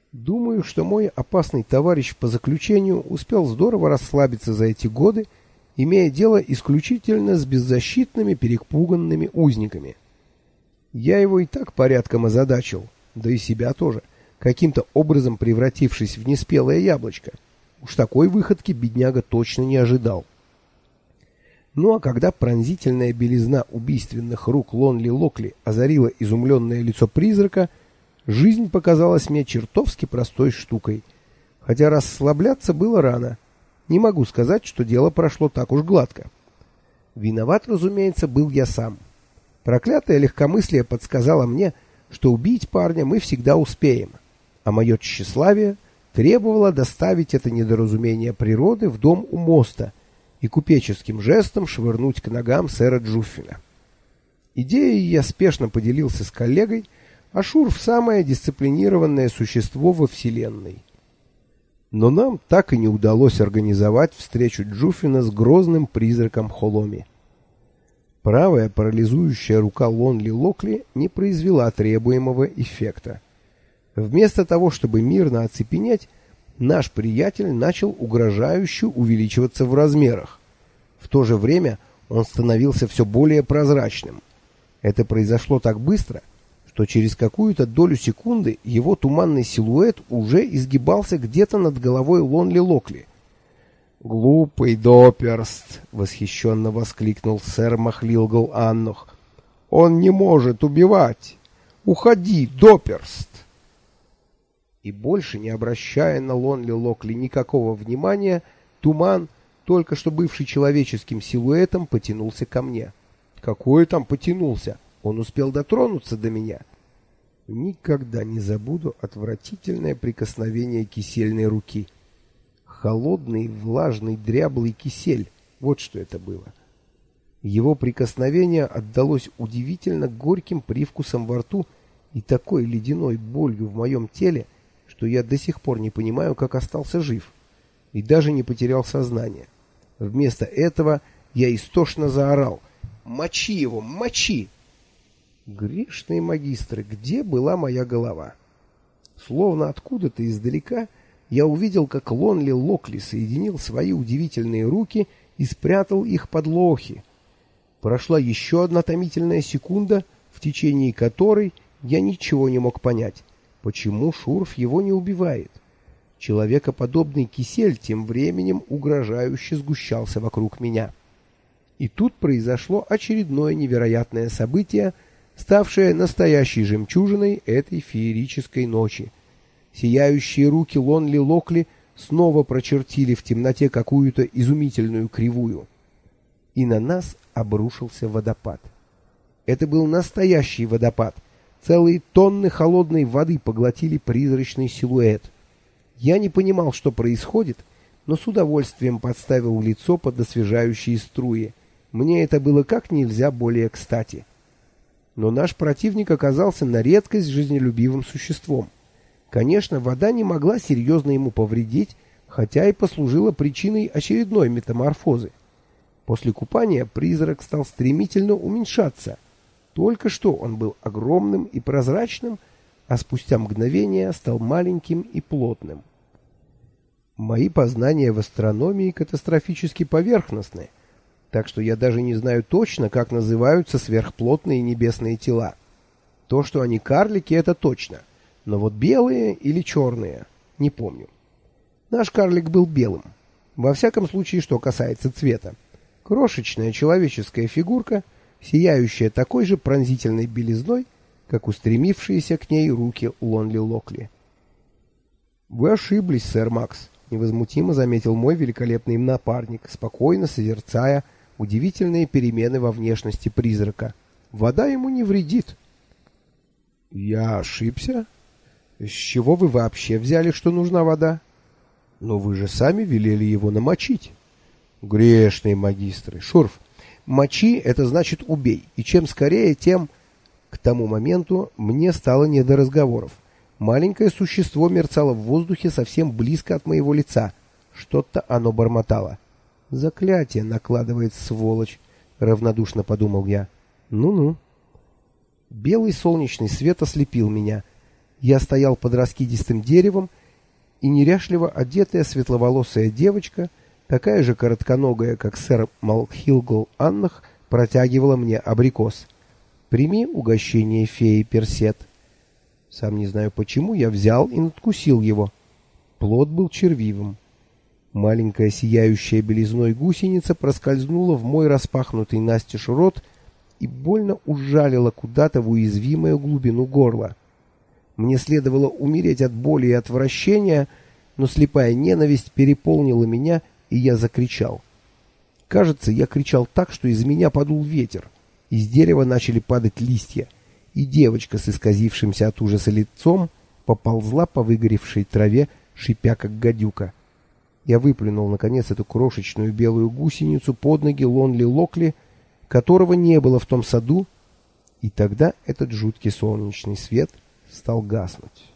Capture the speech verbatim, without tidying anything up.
Думаю, что мой опасный товарищ по заключению успел здорово расслабиться за эти годы, имея дело исключительно с беззащитными перепуганными узниками. Я его и так порядком озадачил, да и себя тоже, каким-то образом превратившись в неспелое яблочко. Уж такой выходки бедняга точно не ожидал. Ну а когда пронзительная белизна убийственных рук Лонли Локли озарила изумленное лицо призрака, жизнь показалась мне чертовски простой штукой. Хотя расслабляться было рано. Не могу сказать, что дело прошло так уж гладко. Виноват, разумеется, был я сам. Проклятое легкомыслие подсказало мне, что убить парня мы всегда успеем, а мое тщеславие требовало доставить это недоразумение природы в дом у моста и купеческим жестом швырнуть к ногам сэра Джуффина. Идеей я спешно поделился с коллегой, а Шурф — самое дисциплинированное существо во Вселенной. Но нам так и не удалось организовать встречу Джуффина с грозным призраком Холоми. Правая парализующая рука Лонли Локли не произвела требуемого эффекта. Вместо того, чтобы мирно оцепенеть, наш приятель начал угрожающе увеличиваться в размерах. В то же время он становился все более прозрачным. Это произошло так быстро, что через какую-то долю секунды его туманный силуэт уже изгибался где-то над головой Лонли Локли. «Глупый Доперст!» — восхищенно воскликнул сэр Махлилгал Аннох. «Он не может убивать! Уходи, Доперст!» И больше не обращая на Лонли Локли никакого внимания, туман, только что бывший человеческим силуэтом, потянулся ко мне. Какой там потянулся? Он успел дотронуться до меня. Никогда не забуду отвратительное прикосновение кисельной руки. Холодный, влажный, дряблый кисель. Вот что это было. Его прикосновение отдалось удивительно горьким привкусом во рту и такой ледяной болью в моем теле, что я до сих пор не понимаю, как остался жив, и даже не потерял сознание. Вместо этого я истошно заорал: «Мочи его! Мочи!» Грешные магистры, где была моя голова? Словно откуда-то издалека я увидел, как Лонли Локли соединил свои удивительные руки и спрятал их под лохи. Прошла еще одна томительная секунда, в течение которой я ничего не мог понять, почему Шурф его не убивает. Человекоподобный кисель тем временем угрожающе сгущался вокруг меня. И тут произошло очередное невероятное событие, ставшее настоящей жемчужиной этой феерической ночи. Сияющие руки Лонли Локли снова прочертили в темноте какую-то изумительную кривую. И на нас обрушился водопад. Это был настоящий водопад. Целые тонны холодной воды поглотили призрачный силуэт. Я не понимал, что происходит, но с удовольствием подставил лицо под освежающие струи. Мне это было как нельзя более кстати. Но наш противник оказался на редкость жизнелюбивым существом. Конечно, вода не могла серьезно ему повредить, хотя и послужила причиной очередной метаморфозы. После купания призрак стал стремительно уменьшаться. Только что он был огромным и прозрачным, а спустя мгновение стал маленьким и плотным. Мои познания в астрономии катастрофически поверхностны, так что я даже не знаю точно, как называются сверхплотные небесные тела. То, что они карлики, это точно, но вот белые или черные — не помню. Наш карлик был белым, во всяком случае, что касается цвета. Крошечная человеческая фигурка, сияющая такой же пронзительной белизной, как устремившиеся к ней руки Лонли Локли. «Вы ошиблись, сэр Макс», — невозмутимо заметил мой великолепный напарник, спокойно созерцая удивительные перемены во внешности призрака. «Вода ему не вредит». «Я ошибся? С чего вы вообще взяли, что нужна вода? Но вы же сами велели его намочить». «Грешные магистры! Шурф, мочи — это значит убей, и чем скорее, тем...» К тому моменту мне стало не до разговоров. Маленькое существо мерцало в воздухе совсем близко от моего лица. Что-то оно бормотало. «Заклятие накладывает, сволочь!» — равнодушно подумал я. «Ну-ну». Белый солнечный свет ослепил меня. Я стоял под раскидистым деревом, и неряшливо одетая светловолосая девочка, такая же коротконогая, как сэр Малхилгл Аннах, протягивала мне абрикос. «Прими угощение феи Персет». Сам не знаю почему, я взял и надкусил его. Плод был червивым. Маленькая сияющая белизной гусеница проскользнула в мой распахнутый настежь рот и больно ужалила куда-то в уязвимую глубину горла. Мне следовало умереть от боли и отвращения, но слепая ненависть переполнила меня, и я закричал. Кажется, я кричал так, что из меня подул ветер. Из дерева начали падать листья, и девочка с исказившимся от ужаса лицом поползла по выгоревшей траве, шипя как гадюка. Я выплюнул, наконец, эту крошечную белую гусеницу под ноги Лонли Локли, которого не было в том саду, и тогда этот жуткий солнечный свет стал гаснуть.